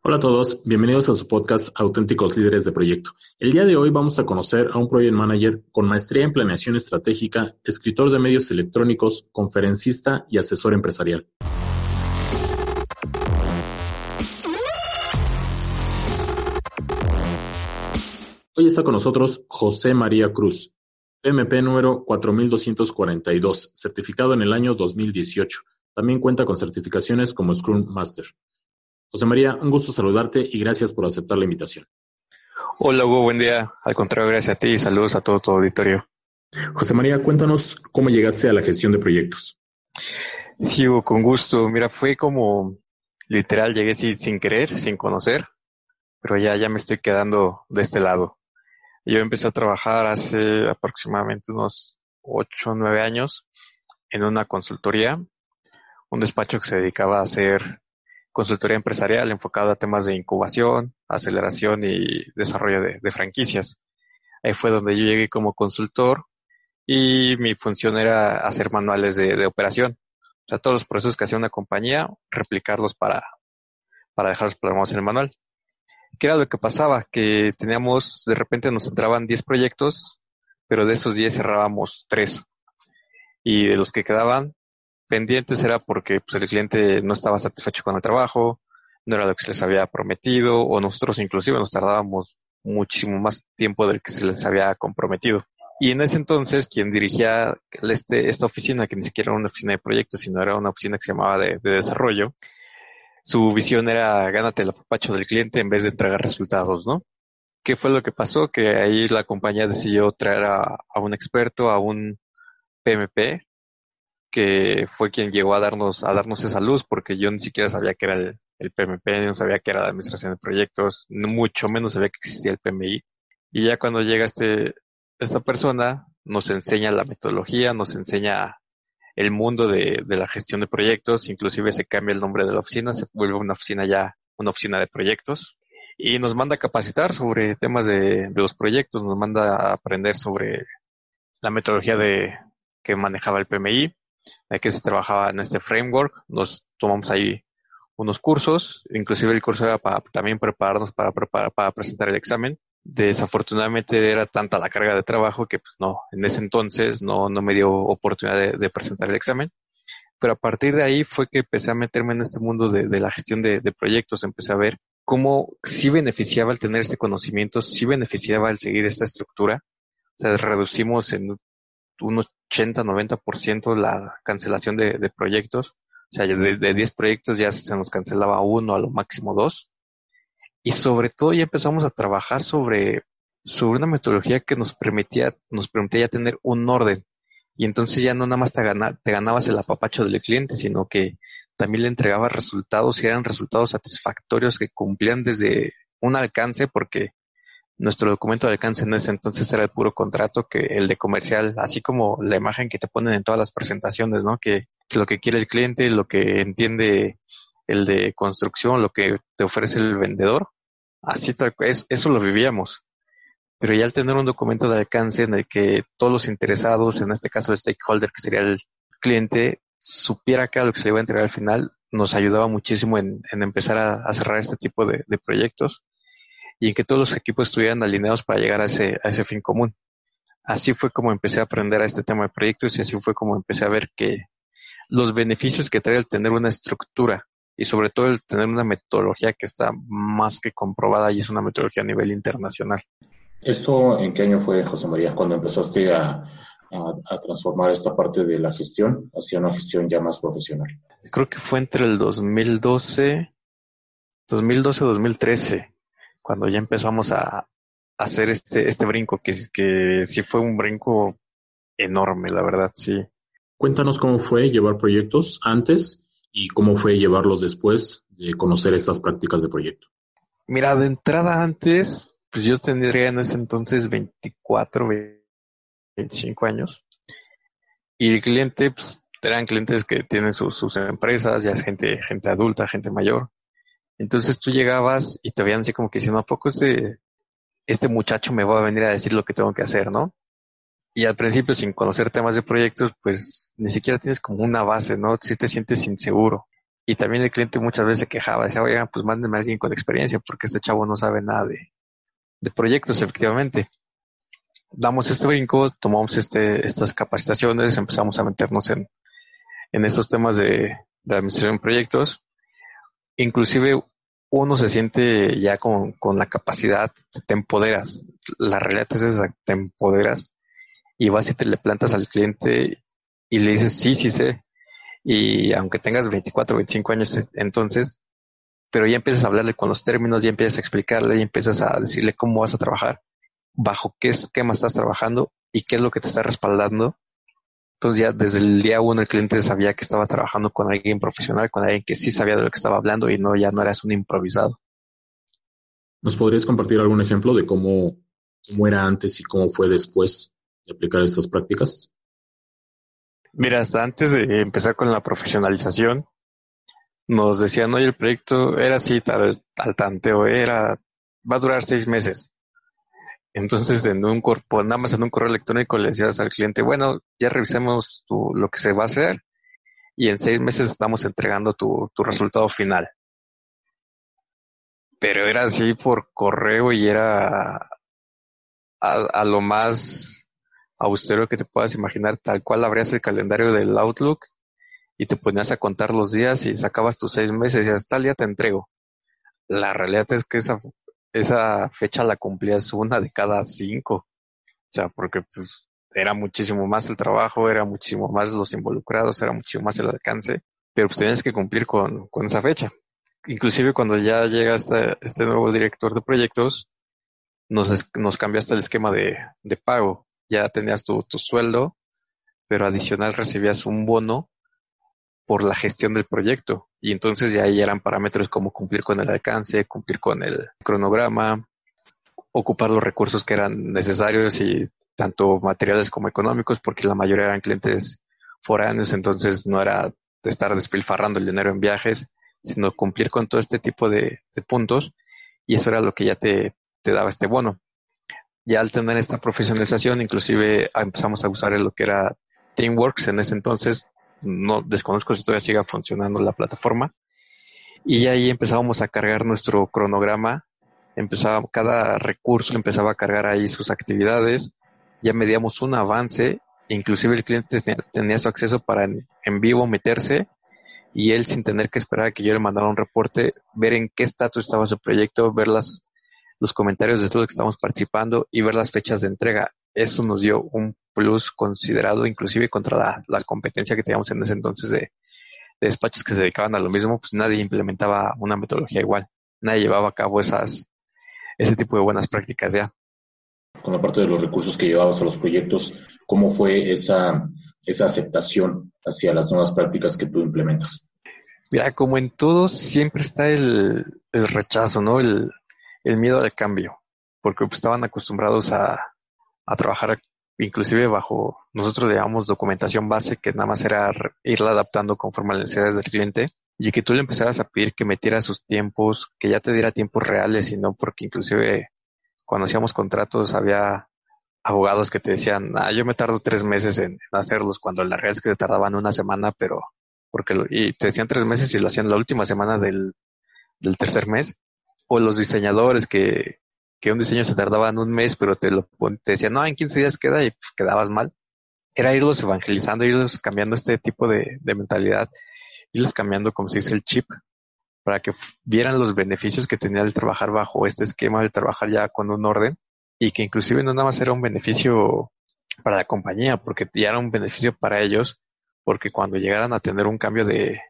Hola a todos, bienvenidos a su podcast Auténticos Líderes de Proyecto. El día de hoy vamos a conocer a un Project Manager con maestría en planeación estratégica, escritor de medios electrónicos, conferencista y asesor empresarial. Hoy está con nosotros José María Cruz, PMP número 4242, certificado en el año 2018. También cuenta con certificaciones como Scrum Master. José María, un gusto saludarte y gracias por aceptar la invitación. Hola Hugo, buen día. Al contrario, gracias a ti y saludos a todo tu auditorio. José María, cuéntanos cómo llegaste a la gestión de proyectos. Sí, Hugo, con gusto. Mira, fue como literal, llegué sin querer, sin conocer, pero ya me estoy quedando de este lado. Yo empecé a trabajar hace aproximadamente unos 8 o 9 años en una consultoría, un despacho que se dedicaba a hacer consultoría empresarial enfocada a temas de incubación, aceleración y desarrollo de franquicias. Ahí fue donde yo llegué como consultor y mi función era hacer manuales de operación. O sea, todos los procesos que hacía una compañía, replicarlos para dejarlos plasmados en el manual. ¿Qué era lo que pasaba? Que de repente nos entraban 10 proyectos, pero de esos 10 cerrábamos 3. Y de los que quedaban pendientes era porque pues, el cliente no estaba satisfecho con el trabajo, no era lo que se les había prometido, o nosotros inclusive nos tardábamos muchísimo más tiempo del que se les había comprometido. Y en ese entonces, quien dirigía esta oficina, que ni siquiera era una oficina de proyectos, sino era una oficina que se llamaba de desarrollo, su visión era gánate el apapacho del cliente en vez de entregar resultados, ¿no? ¿Qué fue lo que pasó? Que ahí la compañía decidió traer a un experto, a un PMP, que fue quien llegó a darnos esa luz, porque yo ni siquiera sabía que era el PMP, no sabía que era la administración de proyectos, mucho menos sabía que existía el PMI. Y ya cuando llega esta persona, nos enseña la metodología, nos enseña el mundo de la gestión de proyectos, inclusive se cambia el nombre de la oficina, se vuelve una oficina de proyectos, y nos manda a capacitar sobre temas de los proyectos, nos manda a aprender sobre la metodología que manejaba el PMI, de que se trabajaba en este framework. Nos tomamos ahí unos cursos, inclusive el curso era para también prepararnos para presentar el examen. Desafortunadamente era tanta la carga de trabajo que pues no, en ese entonces no me dio oportunidad de presentar el examen. Pero a partir de ahí fue que empecé a meterme en este mundo de la gestión de proyectos, empecé a ver cómo sí beneficiaba el tener este conocimiento, sí beneficiaba el seguir esta estructura. O sea, reducimos en un 80-90% la cancelación de proyectos. O sea, de 10 proyectos ya se nos cancelaba uno, a lo máximo 2. Y sobre todo ya empezamos a trabajar sobre una metodología que nos permitía ya tener un orden. Y entonces ya no nada más te ganabas el apapacho del cliente, sino que también le entregabas resultados y eran resultados satisfactorios que cumplían desde un alcance, porque nuestro documento de alcance en ese entonces era el puro contrato, que el de comercial, así como la imagen que te ponen en todas las presentaciones, ¿no? Que lo que quiere el cliente, lo que entiende el de construcción, lo que te ofrece el vendedor, así tal cual, eso lo vivíamos. Pero ya al tener un documento de alcance en el que todos los interesados, en este caso el stakeholder, que sería el cliente, supiera qué era lo que se le iba a entregar al final, nos ayudaba muchísimo en empezar a cerrar este tipo de proyectos, y en que todos los equipos estuvieran alineados para llegar a ese fin común. Así fue como empecé a aprender a este tema de proyectos, y así fue como empecé a ver que los beneficios que trae el tener una estructura y sobre todo el tener una metodología que está más que comprobada, y es una metodología a nivel internacional. ¿Esto en qué año fue, José María, cuando empezaste a transformar esta parte de la gestión hacia una gestión ya más profesional? Creo que fue entre el 2012-2013, cuando ya empezamos a hacer este brinco, que sí fue un brinco enorme, la verdad, sí. Cuéntanos cómo fue llevar proyectos antes y cómo fue llevarlos después de conocer estas prácticas de proyecto. Mira, de entrada antes, pues yo tendría en ese entonces 24, 25 años. Y el cliente, pues eran clientes que tienen sus empresas, ya es gente adulta, gente mayor. Entonces tú llegabas y te veían así como que diciendo, ¿a poco este muchacho me va a venir a decir lo que tengo que hacer, no? Y al principio, sin conocer temas de proyectos, pues ni siquiera tienes como una base, ¿no? Sí te sientes inseguro. Y también el cliente muchas veces se quejaba, decía, oigan, pues mándenme a alguien con experiencia porque este chavo no sabe nada de proyectos, efectivamente. Damos este brinco, tomamos estas capacitaciones, empezamos a meternos en estos temas de administración de proyectos. Inclusive uno se siente ya con la capacidad, te empoderas. La realidad es esa, te empoderas y vas y te le plantas al cliente y le dices, sí, sí sé. Y aunque tengas 24, 25 años entonces, pero ya empiezas a hablarle con los términos, ya empiezas a explicarle, ya empiezas a decirle cómo vas a trabajar, bajo qué esquema estás trabajando y qué es lo que te está respaldando. Entonces ya desde el día uno el cliente sabía que estaba trabajando con alguien profesional, con alguien que sí sabía de lo que estaba hablando y no, ya no eras un improvisado. ¿Nos podrías compartir algún ejemplo de cómo era antes y cómo fue después de aplicar estas prácticas? Mira, hasta antes de empezar con la profesionalización, nos decían, oye, el proyecto era así, tal tanteo, va a durar 6 meses. Entonces, nada más en un correo electrónico le decías al cliente, bueno, ya revisemos lo que se va a hacer y en 6 meses estamos entregando tu resultado final. Pero era así por correo y era a lo más austero que te puedas imaginar, tal cual abrías el calendario del Outlook y te ponías a contar los días y sacabas tus 6 meses y decías, tal día te entrego. La realidad es que esa fecha la cumplías una de cada 5. O sea, porque pues era muchísimo más el trabajo, era muchísimo más los involucrados, era muchísimo más el alcance, pero pues tenías que cumplir con esa fecha. Inclusive cuando ya llega este nuevo director de proyectos, nos cambiaste el esquema de pago. Ya tenías tu sueldo, pero adicional recibías un bono por la gestión del proyecto. Y entonces ya ahí eran parámetros como cumplir con el alcance, cumplir con el cronograma, ocupar los recursos que eran necesarios y tanto materiales como económicos, porque la mayoría eran clientes foráneos, entonces no era de estar despilfarrando el dinero en viajes, sino cumplir con todo este tipo de puntos, y eso era lo que ya te daba este bono. Ya al tener esta profesionalización, inclusive empezamos a usar lo que era Teamworks en ese entonces, no desconozco si todavía siga funcionando la plataforma, y ahí empezábamos a cargar nuestro cronograma, cada recurso empezaba a cargar ahí sus actividades, ya medíamos un avance, inclusive el cliente tenía su acceso para en vivo meterse y él sin tener que esperar a que yo le mandara un reporte, ver en qué estatus estaba su proyecto, ver los comentarios de todos los que estamos participando y ver las fechas de entrega. Eso nos dio un plus considerado, inclusive contra la competencia que teníamos en ese entonces de despachos que se dedicaban a lo mismo, pues nadie implementaba una metodología igual. Nadie llevaba a cabo ese tipo de buenas prácticas ya. Con la parte de los recursos que llevabas a los proyectos, ¿cómo fue esa aceptación hacia las nuevas prácticas que tú implementas? Mira, como en todo, siempre está el rechazo, ¿no? El miedo al cambio, porque pues, estaban acostumbrados a trabajar inclusive bajo, nosotros le llamamos documentación base, que nada más era irla adaptando conforme a las necesidades del cliente, y que tú le empezaras a pedir que metiera sus tiempos, que ya te diera tiempos reales, y no porque inclusive cuando hacíamos contratos había abogados que te decían, yo me tardo 3 meses en hacerlos, cuando la realidad es que se tardaban una semana, pero y te decían 3 meses y lo hacían la última semana del tercer mes, o los diseñadores que un diseño se tardaba en un mes, pero te decían, no, en 15 días queda y pues quedabas mal. Era irlos evangelizando, irlos cambiando este tipo de mentalidad, irlos cambiando, como se dice, el chip, para que vieran los beneficios que tenía el trabajar bajo este esquema, el trabajar ya con un orden, y que inclusive no nada más era un beneficio para la compañía, porque ya era un beneficio para ellos, porque cuando llegaran a tener un cambio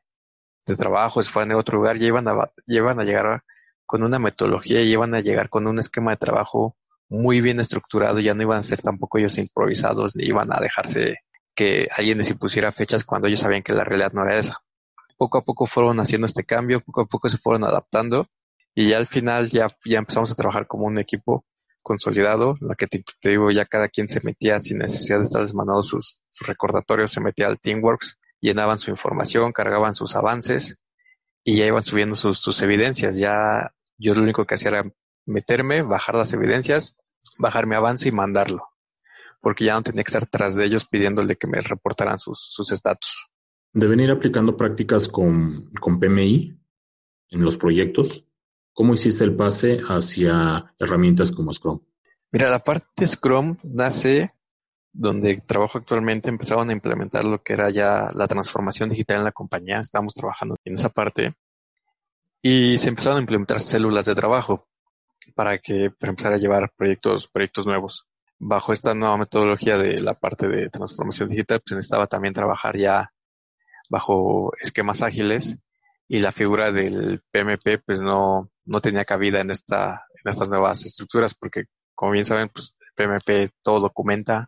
de trabajo, si fueran en otro lugar, ya iban a llegar con una metodología y iban a llegar con un esquema de trabajo muy bien estructurado, ya no iban a ser tampoco ellos improvisados, ni iban a dejarse que alguien les impusiera fechas cuando ellos sabían que la realidad no era esa. Poco a poco fueron haciendo este cambio, poco a poco se fueron adaptando y ya al final ya empezamos a trabajar como un equipo consolidado, en la que te digo, ya cada quien se metía sin necesidad de estar mandando sus recordatorios, se metía al Teamworks, llenaban su información, cargaban sus avances y ya iban subiendo sus evidencias. Ya yo lo único que hacía era meterme, bajar las evidencias, bajar mi avance y mandarlo, porque ya no tenía que estar tras de ellos pidiéndole que me reportaran sus estatus. De venir aplicando prácticas con PMI en los proyectos, ¿cómo hiciste el pase hacia herramientas como Scrum? Mira, la parte Scrum nace donde trabajo actualmente. Empezaron a implementar lo que era ya la transformación digital en la compañía. Estamos trabajando en esa parte y se empezaron a implementar células de trabajo para empezar a llevar proyectos nuevos. Bajo esta nueva metodología de la parte de transformación digital, pues necesitaba también trabajar ya bajo esquemas ágiles, y la figura del PMP pues no tenía cabida en estas nuevas estructuras, porque como bien saben, pues el PMP todo documenta,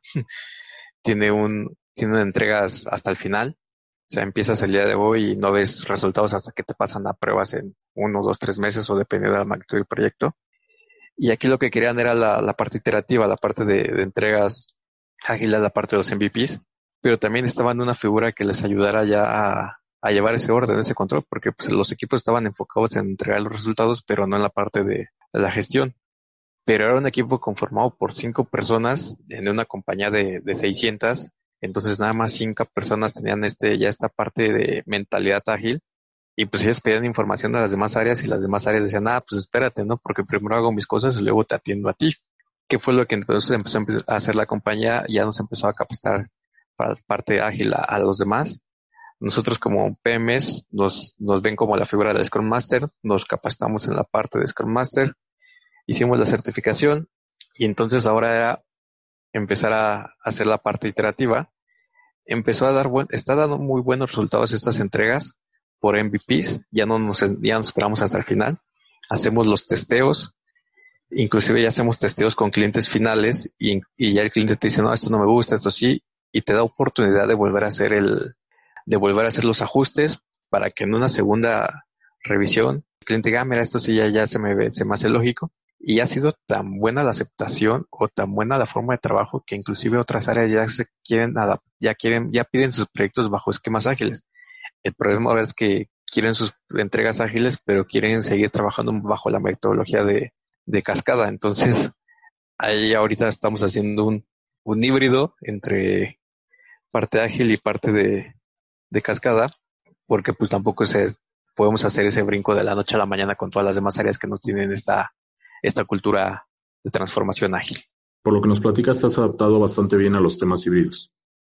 tiene entregas hasta el final. O sea, empiezas el día de hoy y no ves resultados hasta que te pasan a pruebas en 1, 2, 3 meses, o dependiendo de la magnitud del proyecto. Y aquí lo que querían era la parte iterativa, la parte de entregas ágiles, la parte de los MVPs, pero también estaban una figura que les ayudara ya a llevar ese orden, ese control, porque pues, los equipos estaban enfocados en entregar los resultados, pero no en la parte de la gestión. Pero era un equipo conformado por 5 personas en una compañía de 600, entonces nada más 5 personas tenían ya esta parte de mentalidad ágil, y pues ellos pedían información de las demás áreas y las demás áreas decían, pues espérate, ¿no? Porque primero hago mis cosas y luego te atiendo a ti. ¿Qué fue lo que entonces empezó a hacer la compañía? Ya nos empezó a capacitar para la parte ágil a los demás. Nosotros como PMs nos ven como la figura del Scrum Master, nos capacitamos en la parte de Scrum Master, hicimos la certificación, y entonces ahora era empezar a hacer la parte iterativa. Está dando muy buenos resultados estas entregas por MVPs, ya no nos esperamos hasta el final, hacemos los testeos, inclusive ya hacemos testeos con clientes finales, y ya el cliente te dice, no, esto no me gusta, esto sí, y te da oportunidad de volver a hacer los ajustes, para que en una segunda revisión el cliente diga, mira, esto sí ya se me hace lógico. Y ha sido tan buena la aceptación o tan buena la forma de trabajo que inclusive otras áreas ya piden sus proyectos bajo esquemas ágiles. El problema ahora es que quieren sus entregas ágiles, pero quieren seguir trabajando bajo la metodología de cascada. Entonces, ahí ahorita estamos haciendo un híbrido entre parte ágil y parte de cascada, porque pues tampoco podemos hacer ese brinco de la noche a la mañana con todas las demás áreas que no tienen esta cultura de transformación ágil. Por lo que nos platicas, estás adaptado bastante bien a los temas híbridos.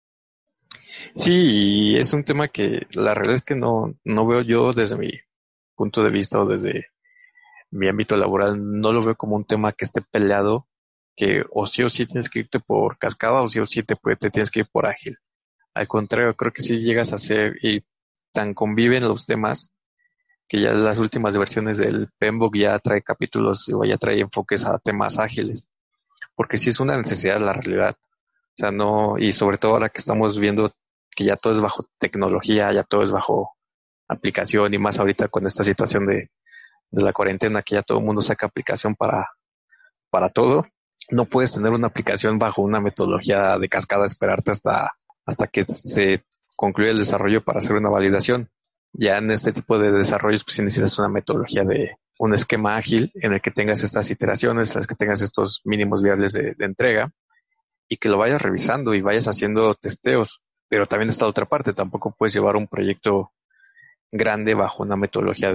Sí, y es un tema que la realidad es que no veo yo desde mi punto de vista o desde mi ámbito laboral, no lo veo como un tema que esté peleado, que o sí tienes que irte por cascada o sí te tienes que ir por ágil. Al contrario, creo que sí llegas a ser, y tan conviven los temas, que ya las últimas versiones del PMBOK ya trae capítulos o ya trae enfoques a temas ágiles, porque sí es una necesidad la realidad. O sea, y sobre todo ahora que estamos viendo que ya todo es bajo tecnología, ya todo es bajo aplicación, y más ahorita con esta situación de la cuarentena, que ya todo el mundo saca aplicación para todo. No puedes tener una aplicación bajo una metodología de cascada, esperarte hasta que se concluya el desarrollo para hacer una validación. Ya en este tipo de desarrollos, pues sí necesitas una metodología de un esquema ágil en el que tengas estas iteraciones, las que tengas estos mínimos viables de entrega, y que lo vayas revisando y vayas haciendo testeos. Pero también está otra parte, tampoco puedes llevar un proyecto grande bajo una metodología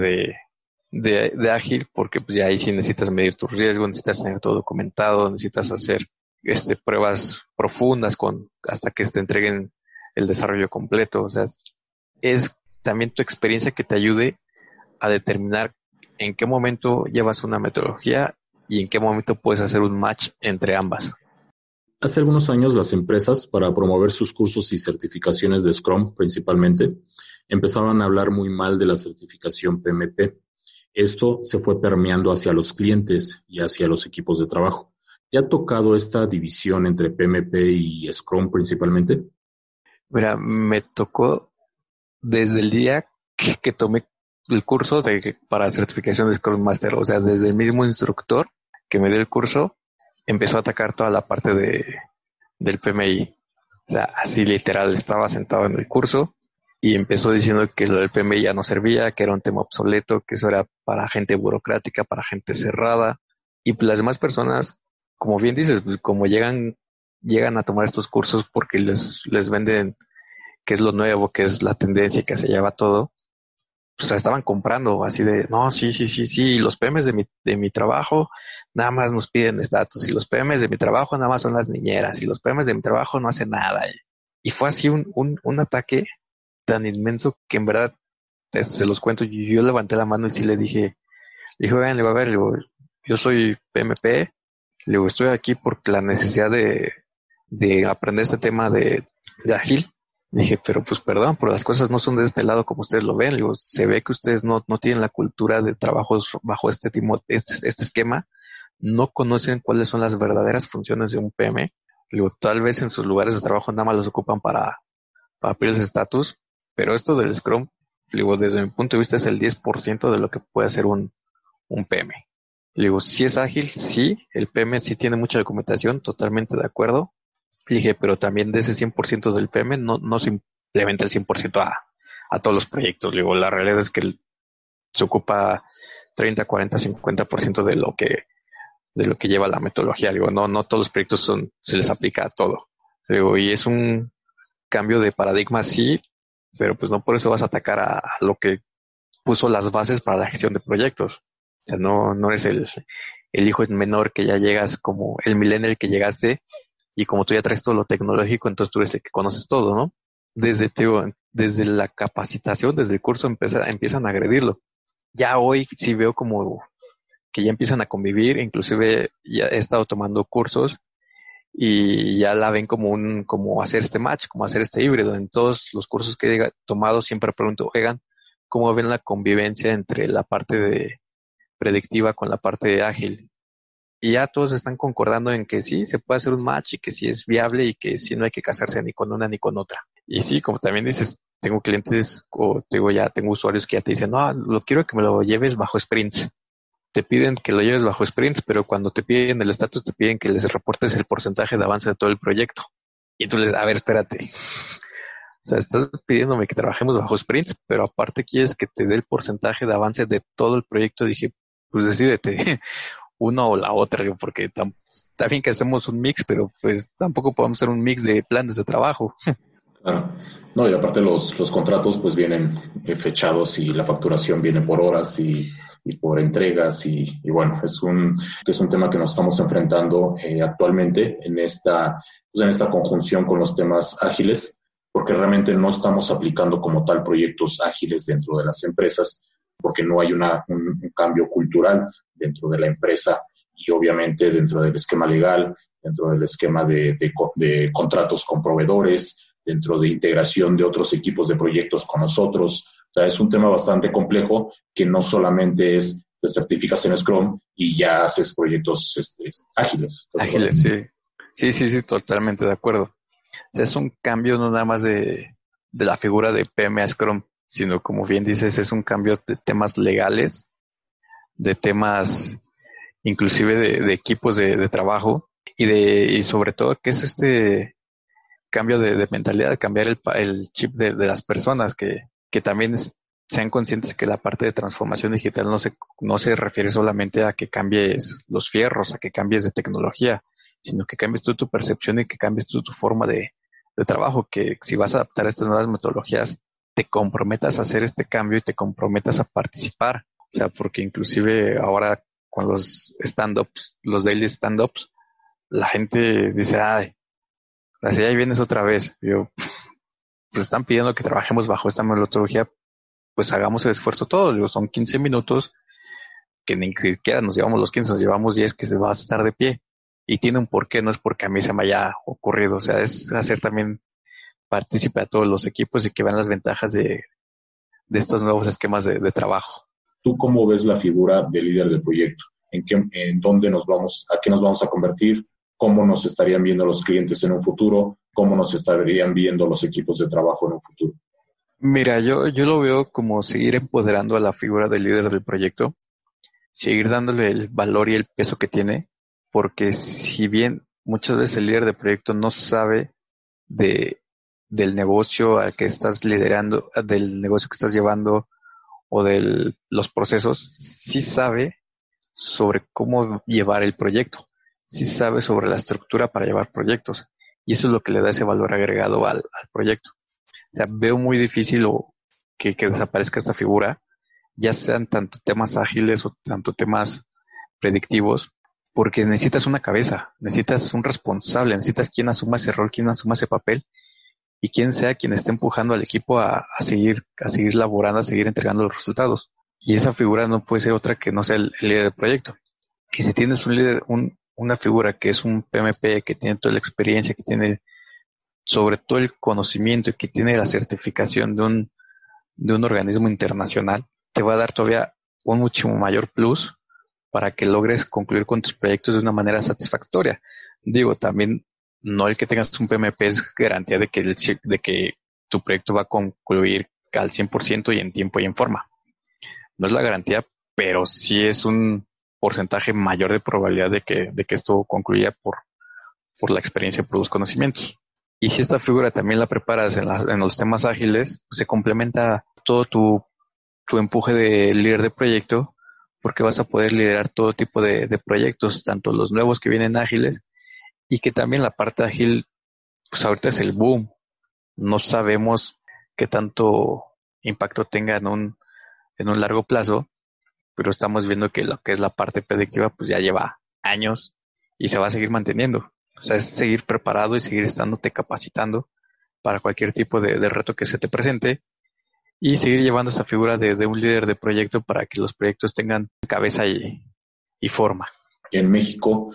de ágil, porque pues ya ahí sí necesitas medir tus riesgos, necesitas tener todo documentado, necesitas hacer pruebas profundas hasta que te entreguen el desarrollo completo. O sea, es también tu experiencia que te ayude a determinar en qué momento llevas una metodología y en qué momento puedes hacer un match entre ambas. Hace algunos años las empresas, para promover sus cursos y certificaciones de Scrum principalmente, empezaban a hablar muy mal de la certificación PMP. Esto se fue permeando hacia los clientes y hacia los equipos de trabajo. ¿Te ha tocado esta división entre PMP y Scrum principalmente? Mira, me tocó desde el día que tomé el curso para certificación de Scrum Master. O sea, desde el mismo instructor que me dio el curso, empezó a atacar toda la parte del PMI. O sea, así literal, estaba sentado en el curso y empezó diciendo que lo del PMI ya no servía, que era un tema obsoleto, que eso era para gente burocrática, para gente cerrada. Y pues las demás personas, como bien dices, pues como llegan a tomar estos cursos porque les venden que es lo nuevo, que es la tendencia que se lleva todo, pues la estaban comprando así de, no, sí, y los PMs de mi trabajo nada más nos piden estatus, y los PMs de mi trabajo nada más son las niñeras, y los PMs de mi trabajo no hacen nada. Y fue así un ataque tan inmenso que en verdad, se los cuento, yo levanté la mano y sí le dije, oigan, le voy a ver, le digo, yo soy PMP, le digo, estoy aquí por la necesidad de aprender este tema de ágil. Dije, pero pues perdón, pero las cosas no son de este lado como ustedes lo ven. Le digo, se ve que ustedes no tienen la cultura de trabajos bajo este esquema, no conocen cuáles son las verdaderas funciones de un PM. Le digo, tal vez en sus lugares de trabajo nada más los ocupan para pedir el estatus, pero esto del Scrum, le digo, desde mi punto de vista es el 10% de lo que puede hacer un PM. Le digo, si es ágil, sí, el PM sí tiene mucha documentación, totalmente de acuerdo. Le dije, pero también de ese 100% del PM no se implementa el 100% a todos los proyectos. Le digo, la realidad es que se ocupa 30, 40, 50% de lo que lleva la metodología. Le digo, no todos los proyectos se les aplica a todo. Le digo, y es un cambio de paradigma, sí, pero pues no por eso vas a atacar a lo que puso las bases para la gestión de proyectos. O sea, no eres el hijo menor que ya llegas como el millennial que llegaste y como tú ya traes todo lo tecnológico, entonces tú eres el que conoces todo, ¿no? Desde la capacitación, desde el curso empiezan a agredirlo. Ya hoy sí veo como que ya empiezan a convivir, inclusive ya he estado tomando cursos y ya la ven como hacer este match, como hacer este híbrido. En todos los cursos que he tomado siempre pregunto, oigan, ¿cómo ven la convivencia entre la parte de predictiva con la parte ágil? Y ya todos están concordando en que sí, se puede hacer un match y que sí es viable y que sí no hay que casarse ni con una ni con otra. Y sí, como también dices, tengo clientes o tengo usuarios que ya te dicen, no, lo quiero que me lo lleves bajo sprints. Te piden que lo lleves bajo sprints, pero cuando te piden el estatus te piden que les reportes el porcentaje de avance de todo el proyecto. Y tú a ver, espérate. O sea, estás pidiéndome que trabajemos bajo sprints, pero aparte quieres que te dé el porcentaje de avance de todo el proyecto. Dije, pues decídete, una o la otra, porque está bien que hacemos un mix, pero pues tampoco podemos hacer un mix de planes de trabajo. Claro. No, y aparte los contratos pues vienen fechados y la facturación viene por horas y por entregas y bueno, es un tema que nos estamos enfrentando actualmente en esta conjunción con los temas ágiles, porque realmente no estamos aplicando como tal proyectos ágiles dentro de las empresas, porque no hay un cambio cultural dentro de la empresa y obviamente dentro del esquema legal, dentro del esquema de contratos con proveedores, dentro de integración de otros equipos de proyectos con nosotros. O sea, es un tema bastante complejo que no solamente es te certificas en Scrum y ya haces proyectos ágiles. Ágiles, sí. Sí, totalmente de acuerdo. O sea, es un cambio no nada más de la figura de PM a Scrum, sino como bien dices, es un cambio de temas legales, de temas inclusive de equipos de trabajo y sobre todo que es este cambio de mentalidad, cambiar el chip de las personas, que también sean conscientes que la parte de transformación digital no se refiere solamente a que cambies los fierros, a que cambies de tecnología, sino que cambies tú tu percepción y que cambies tú tu forma de trabajo, que si vas a adaptar estas nuevas metodologías, te comprometas a hacer este cambio y te comprometas a participar. O sea, porque inclusive ahora con los stand-ups, los daily stand-ups, la gente dice, ay, así ahí vienes otra vez. Yo, pues están pidiendo que trabajemos bajo esta metodología, pues hagamos el esfuerzo todo. Digo, son 15 minutos que ni siquiera nos llevamos los 15, nos llevamos 10 que se va a estar de pie. Y tiene un porqué, no es porque a mí se me haya ocurrido. O sea, es hacer también partícipe a todos los equipos y que vean las ventajas de estos nuevos esquemas de trabajo. ¿Tú cómo ves la figura de líder de proyecto? ¿En dónde a qué nos vamos a convertir? ¿Cómo nos estarían viendo los clientes en un futuro? ¿Cómo nos estarían viendo los equipos de trabajo en un futuro? Mira, yo lo veo como seguir empoderando a la figura del líder del proyecto, seguir dándole el valor y el peso que tiene, porque si bien muchas veces el líder de proyecto no sabe del negocio al que estás liderando, del negocio que estás llevando o de los procesos, sí sabe sobre cómo llevar el proyecto, sí sabe sobre la estructura para llevar proyectos y eso es lo que le da ese valor agregado al proyecto. O sea, veo muy difícil que desaparezca esta figura, ya sean tanto temas ágiles o tanto temas predictivos, porque necesitas una cabeza, necesitas un responsable, necesitas quien asuma ese rol, quien asuma ese papel y quien sea quien esté empujando al equipo a seguir laborando, a seguir entregando los resultados. Y esa figura no puede ser otra que no sea el líder del proyecto. Y si tienes un líder, una figura que es un PMP, que tiene toda la experiencia, que tiene sobre todo el conocimiento y que tiene la certificación de un organismo internacional, te va a dar todavía un mucho mayor plus para que logres concluir con tus proyectos de una manera satisfactoria. Digo, también no el que tengas un PMP es garantía de que tu proyecto va a concluir al 100% y en tiempo y en forma. No es la garantía, pero sí es un porcentaje mayor de probabilidad de que esto concluya por la experiencia, por los conocimientos. Y si esta figura también la preparas en los temas ágiles, pues se complementa todo tu empuje de líder de proyecto, porque vas a poder liderar todo tipo de proyectos, tanto los nuevos que vienen ágiles, y que también la parte ágil, pues ahorita es el boom. No sabemos qué tanto impacto tenga en un largo plazo, pero estamos viendo que lo que es la parte predictiva, pues ya lleva años y se va a seguir manteniendo. O sea, es seguir preparado y seguir estándote capacitando para cualquier tipo de reto que se te presente y seguir llevando esa figura de un líder de proyecto para que los proyectos tengan cabeza y forma. En México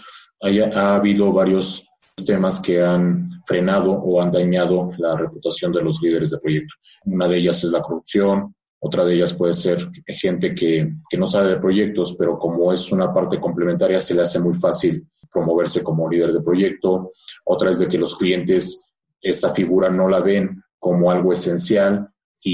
ha habido varios temas que han frenado o han dañado la reputación de los líderes de proyecto. Una de ellas es la corrupción, otra de ellas puede ser gente que no sabe de proyectos, pero como es una parte complementaria se le hace muy fácil promoverse como líder de proyecto. Otra es de que los clientes esta figura no la ven como algo esencial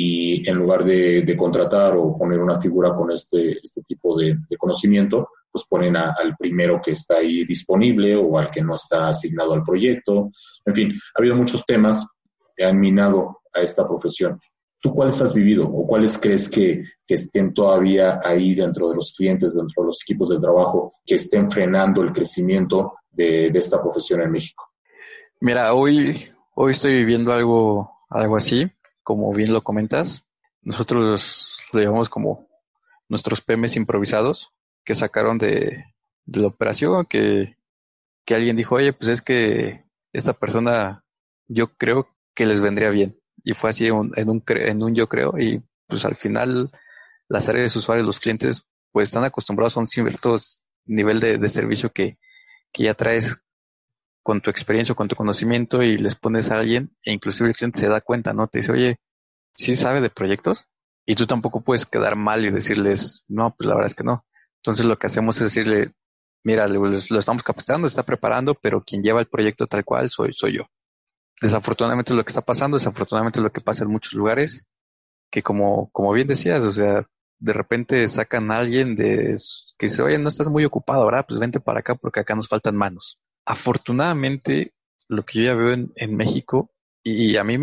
y en lugar de contratar o poner una figura con este tipo de conocimiento, pues ponen al primero que está ahí disponible o al que no está asignado al proyecto. En fin, ha habido muchos temas que han minado a esta profesión. ¿Tú cuáles has vivido o cuáles crees que estén todavía ahí dentro de los clientes, dentro de los equipos de trabajo, que estén frenando el crecimiento de esta profesión en México? Mira, hoy estoy viviendo algo así, como bien lo comentas. Nosotros lo llamamos como nuestros PMs improvisados, que sacaron de la operación, que alguien dijo, oye, pues es que esta persona yo creo que les vendría bien. Y fue así en un yo creo, y pues al final las áreas de usuarios, los clientes, pues están acostumbrados a un cierto nivel de servicio que ya traes con tu experiencia, con tu conocimiento, y les pones a alguien, e inclusive el cliente se da cuenta, ¿no? Te dice, oye, ¿sí sabe de proyectos? Y tú tampoco puedes quedar mal y decirles, no, pues la verdad es que no. Entonces lo que hacemos es decirle, mira, lo estamos capacitando, está preparando, pero quien lleva el proyecto tal cual soy yo. Desafortunadamente es lo que está pasando, desafortunadamente es lo que pasa en muchos lugares, que como bien decías, o sea, de repente sacan a alguien que dice, oye, no estás muy ocupado, ¿verdad? Pues vente para acá porque acá nos faltan manos. Afortunadamente, lo que yo ya veo en México, y a mí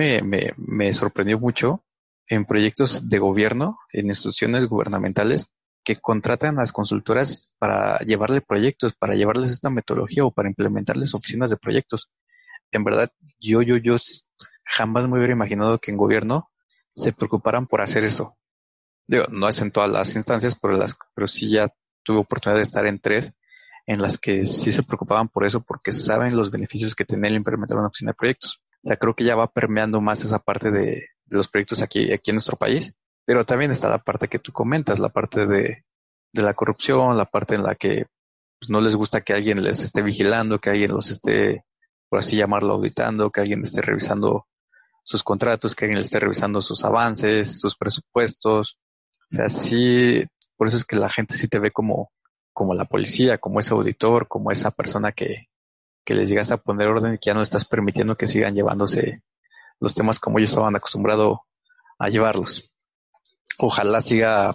me sorprendió mucho, en proyectos de gobierno, en instituciones gubernamentales, que contratan a las consultoras para llevarle proyectos, para llevarles esta metodología o para implementarles oficinas de proyectos. En verdad, yo jamás me hubiera imaginado que en gobierno se preocuparan por hacer eso. Digo, no es en todas las instancias, pero sí ya tuve oportunidad de estar en 3 en las que sí se preocupaban por eso porque saben los beneficios que tiene el implementar una oficina de proyectos. O sea, creo que ya va permeando más esa parte de los proyectos aquí en nuestro país, pero también está la parte que tú comentas, la parte de la corrupción, la parte en la que pues, no les gusta que alguien les esté vigilando, que alguien los esté, por así llamarlo, auditando, que alguien esté revisando sus contratos, que alguien le esté revisando sus avances, sus presupuestos. O sea, sí, por eso es que la gente sí te ve como la policía, como ese auditor, como esa persona que les llegas a poner orden y que ya no estás permitiendo que sigan llevándose los temas como ellos estaban acostumbrados a llevarlos. Ojalá siga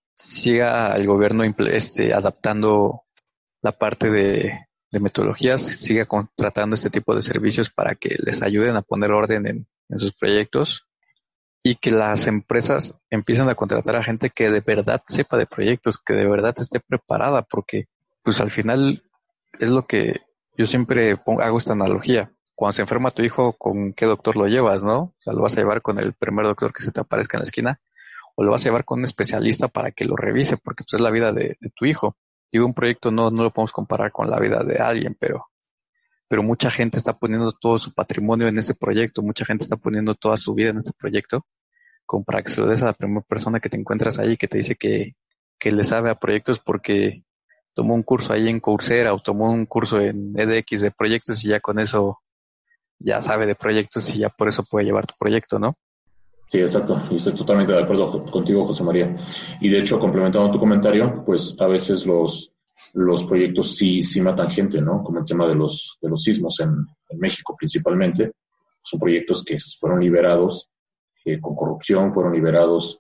el gobierno adaptando la parte de metodologías, siga contratando este tipo de servicios para que les ayuden a poner orden en sus proyectos y que las empresas empiecen a contratar a gente que de verdad sepa de proyectos, que de verdad esté preparada, porque pues al final es lo que yo siempre hago esta analogía. cuando se enferma tu hijo, ¿con qué doctor lo llevas, no? O sea, ¿lo vas a llevar con el primer doctor que se te aparezca en la esquina? ¿O lo vas a llevar con un especialista para que lo revise? Porque pues es la vida de tu hijo. Digo, un proyecto no lo podemos comparar con la vida de alguien, pero mucha gente está poniendo todo su patrimonio en este proyecto, mucha gente está poniendo toda su vida en este proyecto, como para que se lo des a la primera persona que te encuentras ahí, que te dice que le sabe a proyectos porque tomó un curso ahí en Coursera o tomó un curso en edX de proyectos y ya con eso ya sabe de proyectos y ya por eso puede llevar tu proyecto, ¿no? Sí, exacto. Y estoy totalmente de acuerdo contigo, José María. Y de hecho, complementando tu comentario, pues a veces los proyectos sí matan gente, ¿no? Como el tema de los sismos en México principalmente. Son proyectos que fueron liberados con corrupción, fueron liberados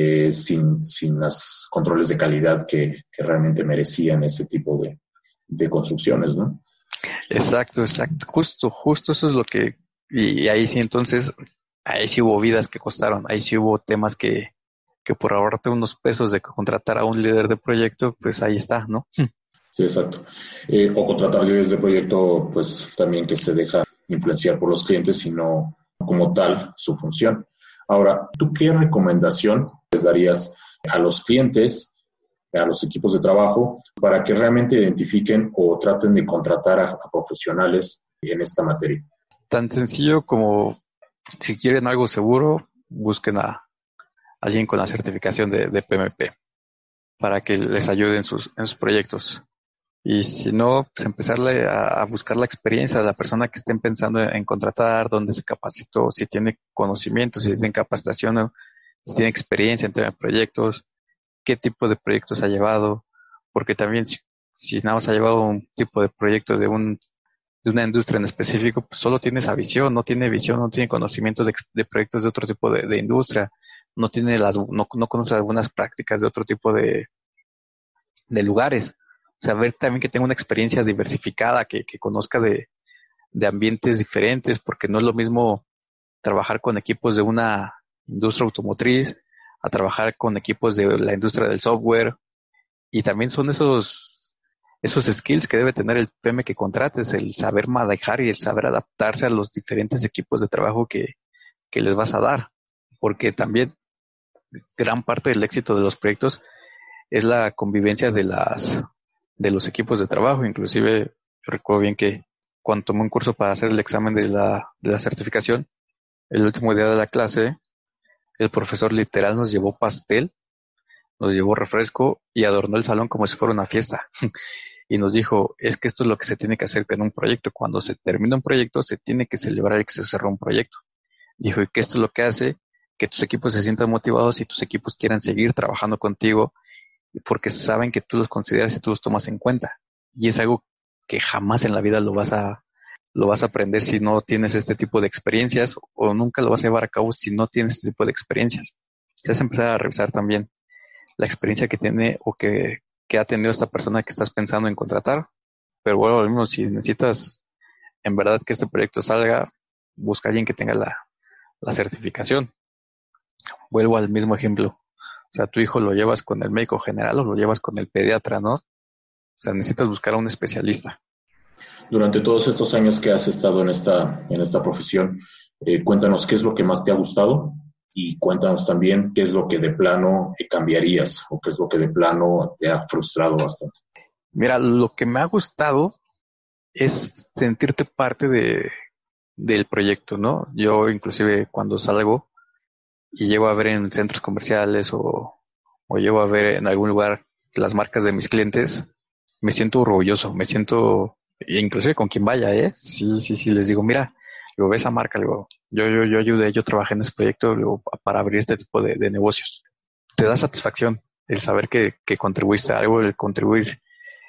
sin los controles de calidad que realmente merecían ese tipo de construcciones, ¿no? Exacto. Justo eso es lo que, y ahí sí entonces, ahí sí hubo vidas que costaron, ahí sí hubo temas que por ahorrarte unos pesos de contratar a un líder de proyecto, pues ahí está, ¿no? Sí, exacto. O contratar líderes de proyecto, pues también que se deja influenciar por los clientes y no como tal su función. Ahora, ¿tú qué recomendación les darías a los clientes, a los equipos de trabajo, para que realmente identifiquen o traten de contratar a profesionales en esta materia? Tan sencillo como si quieren algo seguro, busquen a alguien con la certificación de PMP para que les ayude en sus proyectos. Y si no, pues empezarle a buscar la experiencia de la persona que estén pensando en contratar, dónde se capacitó, si tiene conocimiento, si tiene capacitación, o si tiene experiencia en tema de proyectos, qué tipo de proyectos ha llevado, porque también si nada más ha llevado un tipo de proyecto de una industria en específico, pues solo tiene esa visión, no tiene conocimientos de proyectos de otro tipo de industria, no tiene no conoce algunas prácticas de otro tipo de lugares. Saber también que tenga una experiencia diversificada, que conozca de ambientes diferentes, porque no es lo mismo trabajar con equipos de una industria automotriz a trabajar con equipos de la industria del software. Y también son esos skills que debe tener el PM que contrates, el saber manejar y el saber adaptarse a los diferentes equipos de trabajo que les vas a dar. Porque también gran parte del éxito de los proyectos es la convivencia de los equipos de trabajo. Inclusive recuerdo bien que cuando tomé un curso para hacer el examen de la certificación, el último día de la clase, el profesor literal nos llevó pastel, nos llevó refresco y adornó el salón como si fuera una fiesta. Y nos dijo, es que esto es lo que se tiene que hacer en un proyecto. Cuando se termina un proyecto, se tiene que celebrar que se cerró un proyecto. Dijo, y que esto es lo que hace que tus equipos se sientan motivados y tus equipos quieran seguir trabajando contigo porque saben que tú los consideras y tú los tomas en cuenta. Y es algo que jamás en la vida lo vas a aprender si no tienes este tipo de experiencias o nunca lo vas a llevar a cabo si no tienes este tipo de experiencias. Quizás empezar a revisar también la experiencia que tiene o que ha tenido esta persona que estás pensando en contratar. Pero bueno, lo mismo, si necesitas en verdad que este proyecto salga, busca a alguien que tenga la certificación. Vuelvo al mismo ejemplo. O sea, tu hijo lo llevas con el médico general o lo llevas con el pediatra, ¿no? O sea, necesitas buscar a un especialista. Durante todos estos años que has estado en esta profesión, cuéntanos qué es lo que más te ha gustado y cuéntanos también qué es lo que de plano cambiarías o qué es lo que de plano te ha frustrado bastante. Mira, lo que me ha gustado es sentirte parte del proyecto, ¿no? Yo inclusive cuando salgo y llego a ver en centros comerciales o llego a ver en algún lugar las marcas de mis clientes, me siento orgulloso, inclusive con quien vaya, ¿eh? Sí, les digo, mira, lo ves esa marca, luego, yo ayudé, yo trabajé en ese proyecto luego, para abrir este tipo de negocios. Te da satisfacción el saber que contribuiste a algo, el contribuir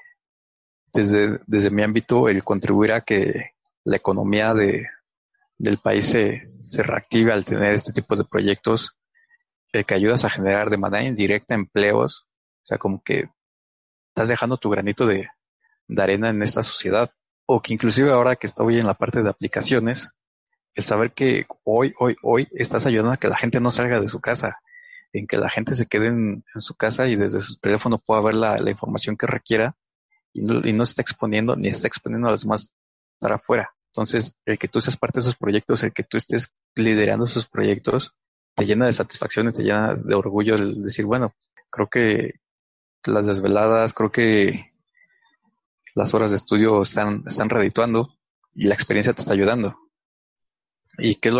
desde mi ámbito, el contribuir a que la economía del país se reactive al tener este tipo de proyectos, el que ayudas a generar de manera indirecta empleos, o sea, como que estás dejando tu granito de arena en esta sociedad, o que inclusive ahora que estoy en la parte de aplicaciones, el saber que hoy estás ayudando a que la gente no salga de su casa, en que la gente se quede en su casa y desde su teléfono pueda ver la información que requiera y no se está exponiendo ni está exponiendo a los demás a estar afuera. Entonces, el que tú seas parte de esos proyectos, el que tú estés liderando esos proyectos, te llena de satisfacción y te llena de orgullo el decir, bueno, creo que las desveladas, creo que las horas de estudio están redituando y la experiencia te está ayudando. ¿Y qué es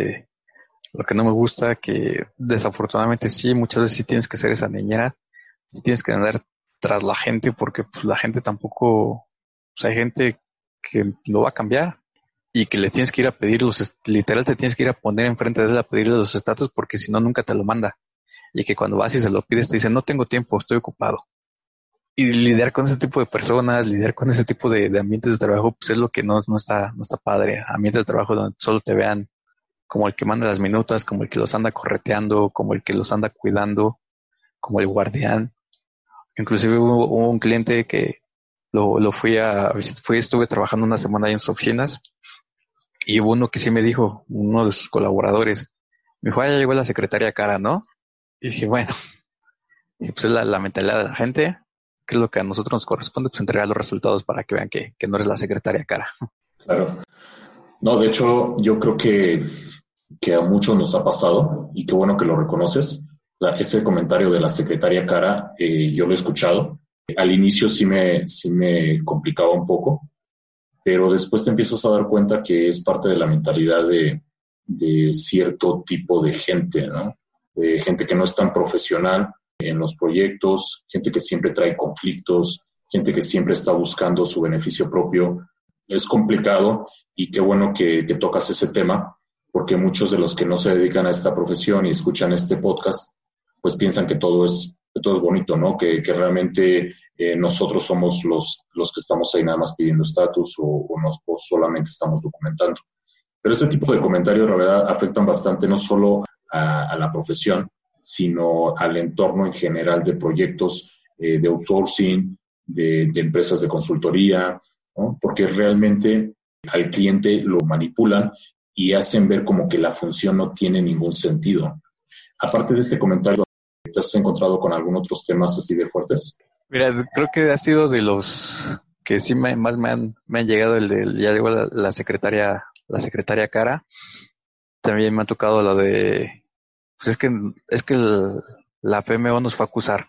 lo que no me gusta? Que desafortunadamente sí, muchas veces sí tienes que ser esa niñera, sí tienes que andar tras la gente porque pues la gente tampoco, pues hay gente que lo va a cambiar y que le tienes que ir a pedir literal te tienes que ir a poner enfrente de él a pedirle los estatus porque si no nunca te lo manda. Y que cuando vas y se lo pides te dice no tengo tiempo, estoy ocupado. Y lidiar con ese tipo de personas, lidiar con ese tipo de ambientes de trabajo, pues es lo que no está padre. Ambientes de trabajo donde solo te vean como el que manda las minutas, como el que los anda correteando, como el que los anda cuidando, como el guardián. Inclusive hubo un cliente que lo estuve trabajando una semana ahí en sus oficinas y hubo uno que sí me dijo, uno de sus colaboradores, me dijo, ya llegó la secretaria cara, ¿no? Y dije, bueno, y pues es la mentalidad de la gente, que es lo que a nosotros nos corresponde, pues entregar los resultados para que vean que no eres la secretaria cara. Claro. No, de hecho, yo creo que a muchos nos ha pasado y qué bueno que lo reconoces. O sea, ese comentario de la secretaria cara, yo lo he escuchado. Al inicio sí me complicaba un poco, pero después te empiezas a dar cuenta que es parte de la mentalidad de cierto tipo de gente, ¿no? De gente que no es tan profesional en los proyectos, gente que siempre trae conflictos, gente que siempre está buscando su beneficio propio. Es complicado y qué bueno que tocas ese tema, porque muchos de los que no se dedican a esta profesión y escuchan este podcast, pues piensan que todo es bonito, ¿no? Que realmente nosotros somos los que estamos ahí nada más pidiendo estatus o solamente estamos documentando. Pero este tipo de comentarios, la verdad, afectan bastante no solo a la profesión, sino al entorno en general de proyectos de outsourcing, de empresas de consultoría, ¿no? Porque realmente al cliente lo manipulan y hacen ver como que la función no tiene ningún sentido. Aparte de este comentario, ¿te has encontrado con algún otros temas así de fuertes? Mira, creo que ha sido de los que sí más me han llegado el de, ya llegó la secretaria cara. También me ha tocado lo de, pues es que la PMO nos fue a acusar,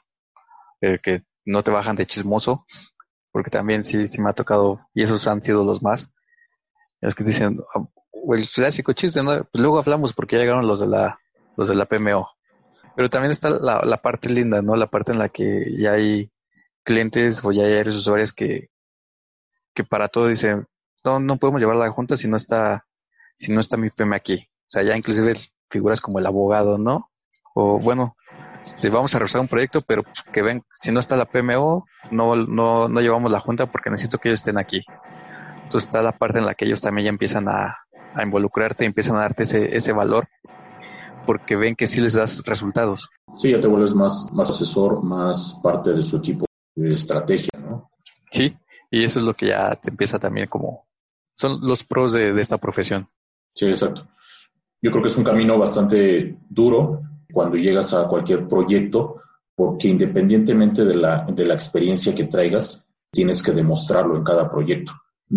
que no te bajan de chismoso, porque también sí me ha tocado, y esos han sido los más, los que dicen, el clásico chiste, ¿no? Pues luego hablamos porque ya llegaron los de la PMO. Pero también está la parte linda, ¿no? La parte en la que ya hay clientes o ya hay usuarios que para todo dicen, no podemos llevar la junta si no está mi PM aquí. O sea, ya inclusive figuras como el abogado, ¿no? O bueno, si vamos a revisar un proyecto, pero pues, que ven, si no está la PMO, no llevamos la junta porque necesito que ellos estén aquí. Entonces está la parte en la que ellos también ya empiezan a involucrarte, empiezan a darte ese valor porque ven que sí les das resultados. Sí, ya te vuelves más asesor, más parte de su equipo de estrategia, ¿no? Sí, y eso es lo que ya te empieza también como... Son los pros de esta profesión. Sí, exacto. Yo creo que es un camino bastante duro cuando llegas a cualquier proyecto, porque independientemente de la experiencia que traigas, tienes que demostrarlo en cada proyecto.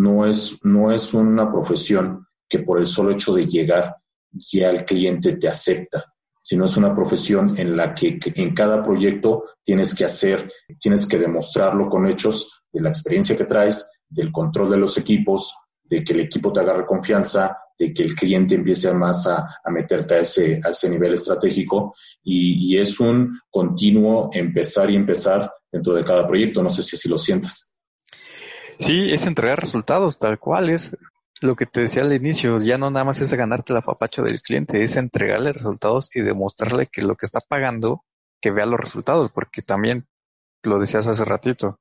No es una profesión que por el solo hecho de llegar ya el cliente te acepta, sino es una profesión en la que en cada proyecto tienes que demostrarlo con hechos de la experiencia que traes, del control de los equipos, de que el equipo te agarre confianza, de que el cliente empiece más a meterte a ese nivel estratégico y es un continuo empezar y empezar dentro de cada proyecto. No sé si así lo sientas. Sí, es entregar resultados, tal cual, es lo que te decía al inicio, ya no nada más es ganarte el apapacho del cliente, es entregarle resultados y demostrarle que lo que está pagando, que vea los resultados, porque también lo decías hace ratito,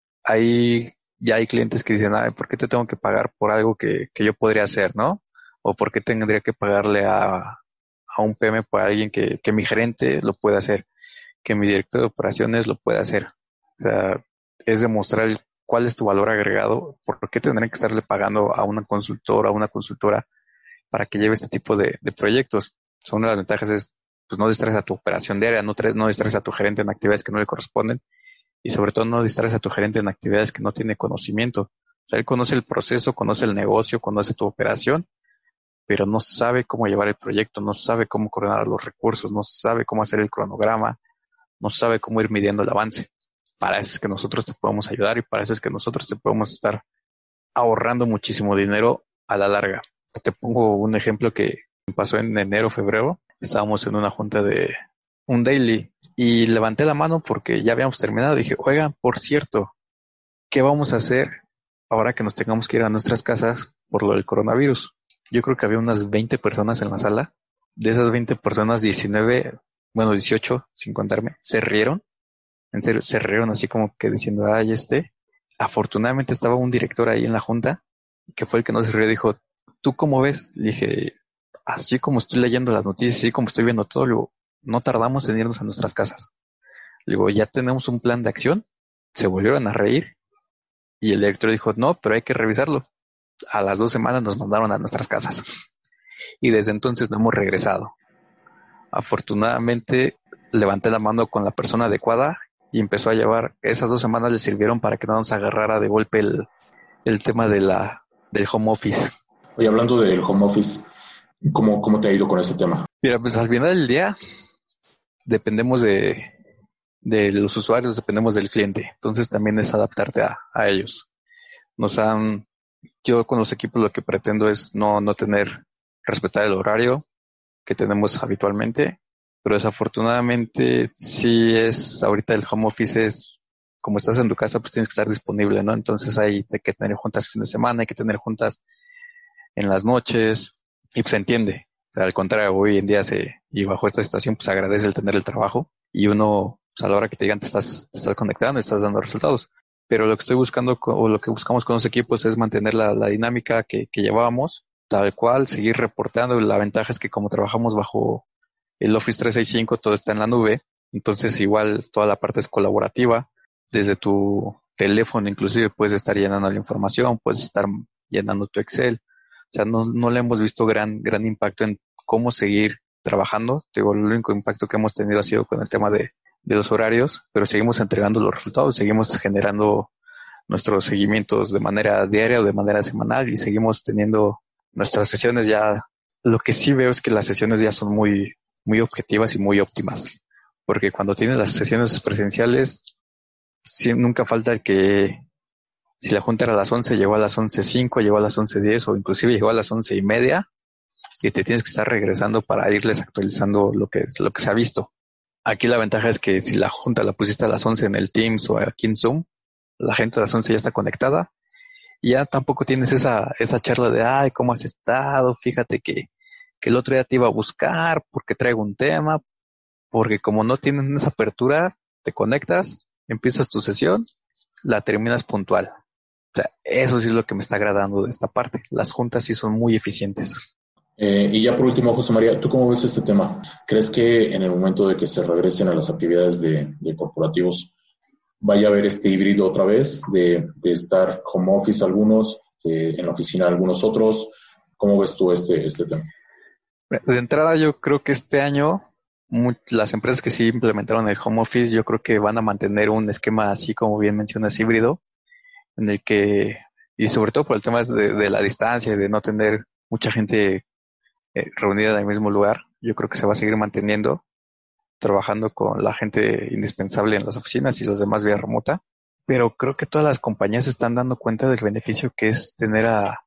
ya hay clientes que dicen, ay, ¿por qué te tengo que pagar por algo que yo podría hacer, no? O ¿por qué tendría que pagarle a un PM por alguien que mi gerente lo puede hacer, que mi director de operaciones lo puede hacer? O sea, es demostrar cuál es tu valor agregado, por qué tendrán que estarle pagando a una consultora, para que lleve este tipo de proyectos. O sea, una de las ventajas es, pues no distraes a tu operación diaria, no distraes a tu gerente en actividades que no le corresponden y sobre todo no distraes a tu gerente en actividades que no tiene conocimiento. O sea, él conoce el proceso, conoce el negocio, conoce tu operación, pero no sabe cómo llevar el proyecto, no sabe cómo coordinar los recursos, no sabe cómo hacer el cronograma, no sabe cómo ir midiendo el avance. Para eso es que nosotros te podemos ayudar y para eso es que nosotros te podemos estar ahorrando muchísimo dinero a la larga. Te pongo un ejemplo que pasó en enero, febrero. Estábamos en una junta de un daily y levanté la mano porque ya habíamos terminado. Dije, oigan, por cierto, ¿qué vamos a hacer ahora que nos tengamos que ir a nuestras casas por lo del coronavirus? Yo creo que había unas 20 personas en la sala. De esas 20 personas, 19, bueno, 18, sin contarme, se rieron. En serio, se rieron así como que diciendo, ay, Afortunadamente estaba un director ahí en la junta, que fue el que no se rió, dijo, ¿tú cómo ves? Le dije, así como estoy leyendo las noticias, así como estoy viendo todo, le digo, no tardamos en irnos a nuestras casas. Le digo, ya tenemos un plan de acción. Se volvieron a reír y el director dijo, no, pero hay que revisarlo. A las 2 semanas nos mandaron a nuestras casas y desde entonces no hemos regresado. Afortunadamente levanté la mano con la persona adecuada y empezó a llevar, esas 2 semanas le sirvieron para que no nos agarrara de golpe el tema del home office. Oye, hablando del home office, ¿cómo te ha ido con ese tema? Mira, pues al final del día dependemos de los usuarios, dependemos del cliente, entonces también es adaptarte a ellos. Yo con los equipos lo que pretendo es no respetar el horario que tenemos habitualmente, pero desafortunadamente ahorita el home office es, como estás en tu casa, pues tienes que estar disponible, ¿no? Entonces hay que tener juntas fin de semana, hay que tener juntas en las noches, y pues se entiende. O sea, al contrario, hoy en día y bajo esta situación, pues agradece el tener el trabajo, y uno, pues a la hora que te digan te estás conectando, estás dando resultados. Pero lo que estoy buscando, o lo que buscamos con los equipos es mantener la dinámica que llevábamos, tal cual, seguir reportando. La ventaja es que como trabajamos bajo el Office 365, todo está en la nube, entonces igual toda la parte es colaborativa. Desde tu teléfono inclusive puedes estar llenando la información, puedes estar llenando tu Excel. O sea, no le hemos visto gran impacto en cómo seguir trabajando. Te digo, el único impacto que hemos tenido ha sido con el tema de los horarios, pero seguimos entregando los resultados, seguimos generando nuestros seguimientos de manera diaria o de manera semanal y seguimos teniendo nuestras sesiones ya. Lo que sí veo es que las sesiones ya son muy, muy objetivas y muy óptimas, porque cuando tienes las sesiones presenciales, sí, nunca falta el que si la junta era a las 11, llegó a las 11:05, llegó a las 11:10 o inclusive llegó a las 11:30 y te tienes que estar regresando para irles actualizando lo que se ha visto. Aquí la ventaja es que si la junta la pusiste a las 11 en el Teams o aquí en Zoom, la gente a las 11 ya está conectada y ya tampoco tienes esa charla de, ay, ¿cómo has estado? Fíjate que el otro día te iba a buscar porque traigo un tema, porque como no tienen esa apertura, te conectas, empiezas tu sesión, la terminas puntual. O sea, eso sí es lo que me está agradando de esta parte. Las juntas sí son muy eficientes. Y ya por último, José María, ¿tú cómo ves este tema? ¿Crees que en el momento de que se regresen a las actividades de corporativos vaya a haber este híbrido otra vez de estar home office algunos, en la oficina algunos otros? ¿Cómo ves tú este tema? De entrada, yo creo que este año las empresas que sí implementaron el home office, yo creo que van a mantener un esquema así como bien mencionas, híbrido, en el que, y sobre todo por el tema de la distancia y de no tener mucha gente reunida en el mismo lugar, yo creo que se va a seguir manteniendo, trabajando con la gente indispensable en las oficinas y los demás vía remota. Pero creo que todas las compañías se están dando cuenta del beneficio que es tener a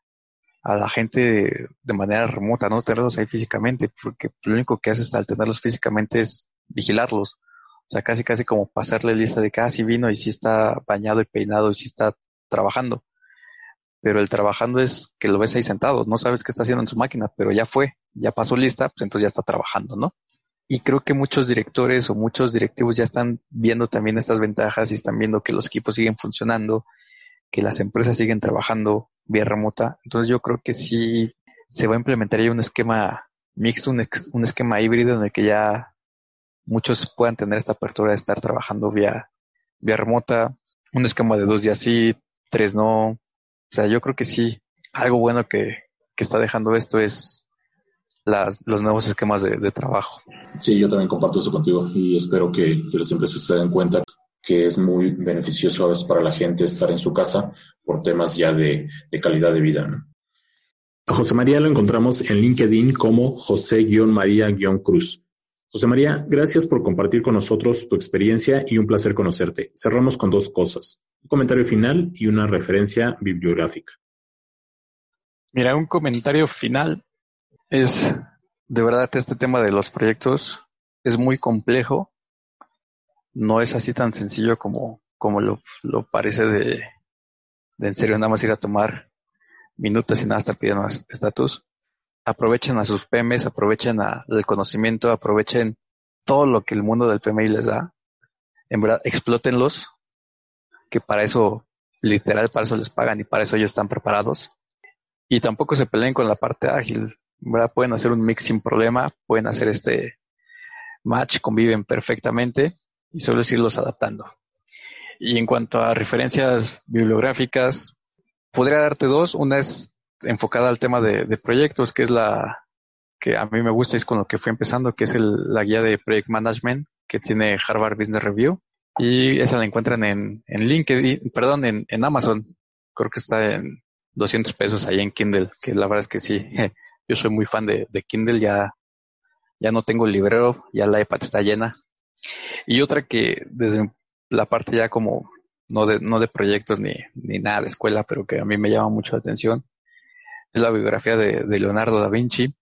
la gente de manera remota, no tenerlos ahí físicamente, porque lo único que haces al tenerlos físicamente es vigilarlos. O sea, casi como pasarle lista de que sí vino y sí está bañado y peinado y sí está trabajando. Pero el trabajando es que lo ves ahí sentado, no sabes qué está haciendo en su máquina, pero ya pasó lista, pues entonces ya está trabajando, ¿no? Y creo que muchos directores o muchos directivos ya están viendo también estas ventajas y están viendo que los equipos siguen funcionando, que las empresas siguen trabajando vía remota. Entonces yo creo que sí se va a implementar ya un esquema mixto, un esquema híbrido en el que ya muchos puedan tener esta apertura de estar trabajando vía remota, un esquema de 2 días sí, 3 no. O sea, yo creo que sí, algo bueno que está dejando esto es los nuevos esquemas de trabajo. Sí, yo también comparto eso contigo y espero que las empresas se den cuenta que es muy beneficioso a veces para la gente estar en su casa por temas ya de calidad de vida, ¿no? A José María lo encontramos en LinkedIn como José-María-Cruz. José María, gracias por compartir con nosotros tu experiencia y un placer conocerte. Cerramos con 2 cosas, un comentario final y una referencia bibliográfica. Mira, un comentario final es, de verdad, este tema de los proyectos es muy complejo. No es así tan sencillo como lo parece de en serio nada más ir a tomar minutos y nada estar pidiendo estatus. Aprovechen a sus PMs, aprovechen el conocimiento, aprovechen todo lo que el mundo del PMI les da. En verdad, explótenlos, que para eso, literal, para eso les pagan y para eso ellos están preparados. Y tampoco se peleen con la parte ágil. En verdad, pueden hacer un mix sin problema, pueden hacer este match, conviven perfectamente y solo es irlos adaptando. Y en cuanto a referencias bibliográficas, podría darte 2. Una es enfocada al tema de proyectos, que es la que a mí me gusta y es con lo que fui empezando, que es la guía de Project Management que tiene Harvard Business Review. Y esa la encuentran en LinkedIn, perdón, en Amazon. Creo que está en $200 ahí en Kindle, que la verdad es que sí, yo soy muy fan de Kindle, ya no tengo el librero, ya la iPad está llena. Y otra que desde la parte ya como no de proyectos ni nada de escuela, pero que a mí me llama mucho la atención, es la biografía de Leonardo da Vinci.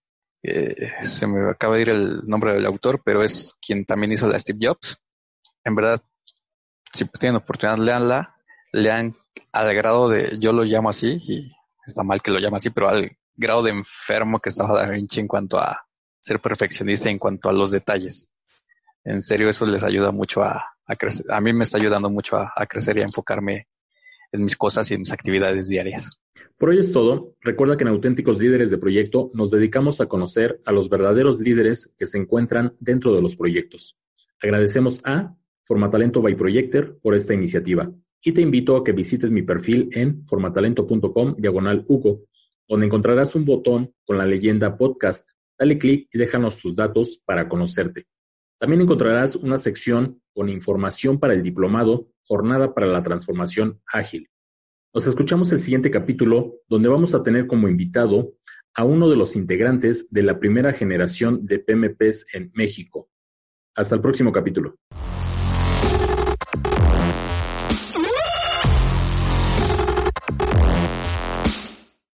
Se me acaba de ir el nombre del autor, pero es quien también hizo la Steve Jobs. En verdad, si tienen oportunidad, leanla, lean al grado de, yo lo llamo así, y está mal que lo llame así, pero al grado de enfermo que estaba Da Vinci en cuanto a ser perfeccionista, en cuanto a los detalles. En serio, eso les ayuda mucho a crecer. A mí me está ayudando mucho a crecer y a enfocarme en mis cosas y en mis actividades diarias. Por hoy es todo. Recuerda que en Auténticos Líderes de Proyecto nos dedicamos a conocer a los verdaderos líderes que se encuentran dentro de los proyectos. Agradecemos a Formatalento by Projecter por esta iniciativa y te invito a que visites mi perfil en formatalento.com/Hugo, donde encontrarás un botón con la leyenda podcast. Dale clic y déjanos tus datos para conocerte. También encontrarás una sección con información para el diplomado Jornada para la Transformación Ágil. Nos escuchamos el siguiente capítulo, donde vamos a tener como invitado a uno de los integrantes de la primera generación de PMPs en México. Hasta el próximo capítulo.